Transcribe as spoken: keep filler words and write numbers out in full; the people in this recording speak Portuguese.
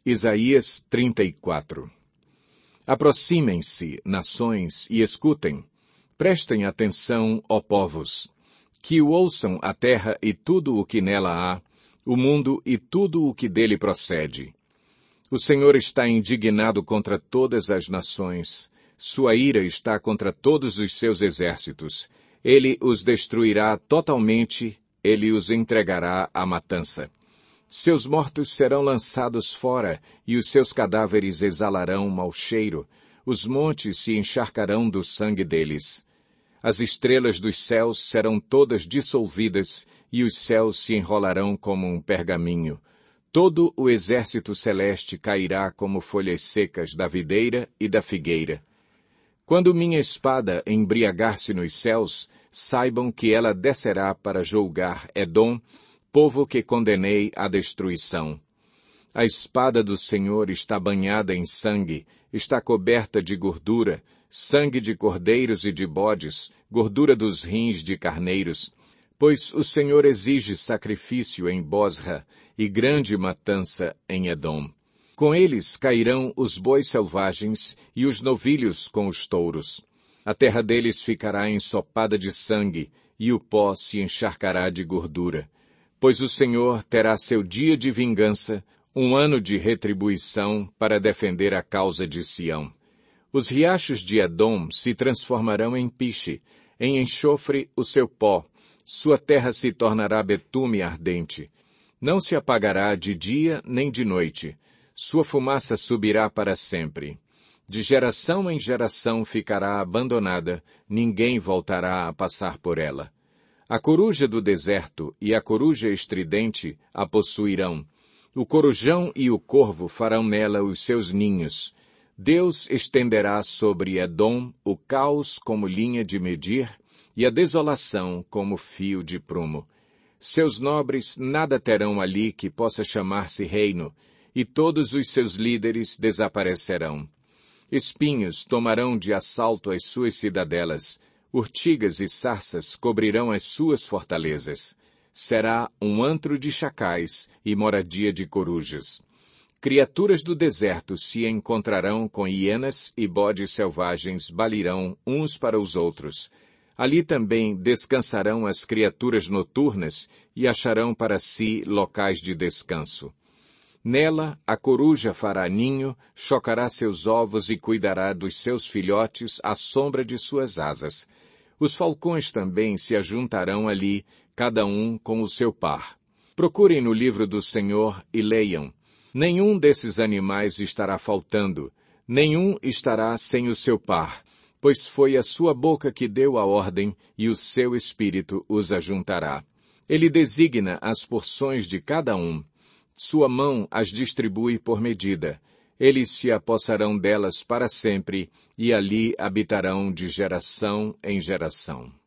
Isaías trinta e quatro. Aproximem-se, nações, e escutem. Prestem atenção, ó povos. Que o ouçam a terra e tudo o que nela há, o mundo e tudo o que dele procede. O Senhor está indignado contra todas as nações. Sua ira está contra todos os seus exércitos. Ele os destruirá totalmente, ele os entregará à matança. Seus mortos serão lançados fora, e os seus cadáveres exalarão mau cheiro. Os montes se encharcarão do sangue deles. As estrelas dos céus serão todas dissolvidas, e os céus se enrolarão como um pergaminho. Todo o exército celeste cairá como folhas secas da videira e da figueira. Quando minha espada embriagar-se nos céus, saibam que ela descerá para julgar Edom, povo que condenei à destruição. A espada do Senhor está banhada em sangue, está coberta de gordura, sangue de cordeiros e de bodes, gordura dos rins de carneiros, pois o Senhor exige sacrifício em Bosra e grande matança em Edom. Com eles cairão os bois selvagens e os novilhos com os touros. A terra deles ficará ensopada de sangue e o pó se encharcará de gordura. Pois o Senhor terá seu dia de vingança, um ano de retribuição para defender a causa de Sião. Os riachos de Edom se transformarão em piche, em enxofre o seu pó, sua terra se tornará betume ardente. Não se apagará de dia nem de noite, sua fumaça subirá para sempre. De geração em geração ficará abandonada, ninguém voltará a passar por ela. A coruja do deserto e a coruja estridente a possuirão. O corujão e o corvo farão nela os seus ninhos. Deus estenderá sobre Edom o caos como linha de medir e a desolação como fio de prumo. Seus nobres nada terão ali que possa chamar-se reino, e todos os seus líderes desaparecerão. Espinhos tomarão de assalto as suas cidadelas, urtigas e sarças cobrirão as suas fortalezas. Será um antro de chacais e moradia de corujas. Criaturas do deserto se encontrarão com hienas e bodes selvagens balirão uns para os outros. Ali também descansarão as criaturas noturnas e acharão para si locais de descanso. Nela a coruja fará ninho, chocará seus ovos e cuidará dos seus filhotes à sombra de suas asas. Os falcões também se ajuntarão ali, cada um com o seu par. Procurem no livro do Senhor e leiam. Nenhum desses animais estará faltando, nenhum estará sem o seu par, pois foi a sua boca que deu a ordem e o seu espírito os ajuntará. Ele designa as porções de cada um. Sua mão as distribui por medida. Eles se apossarão delas para sempre, e ali habitarão de geração em geração.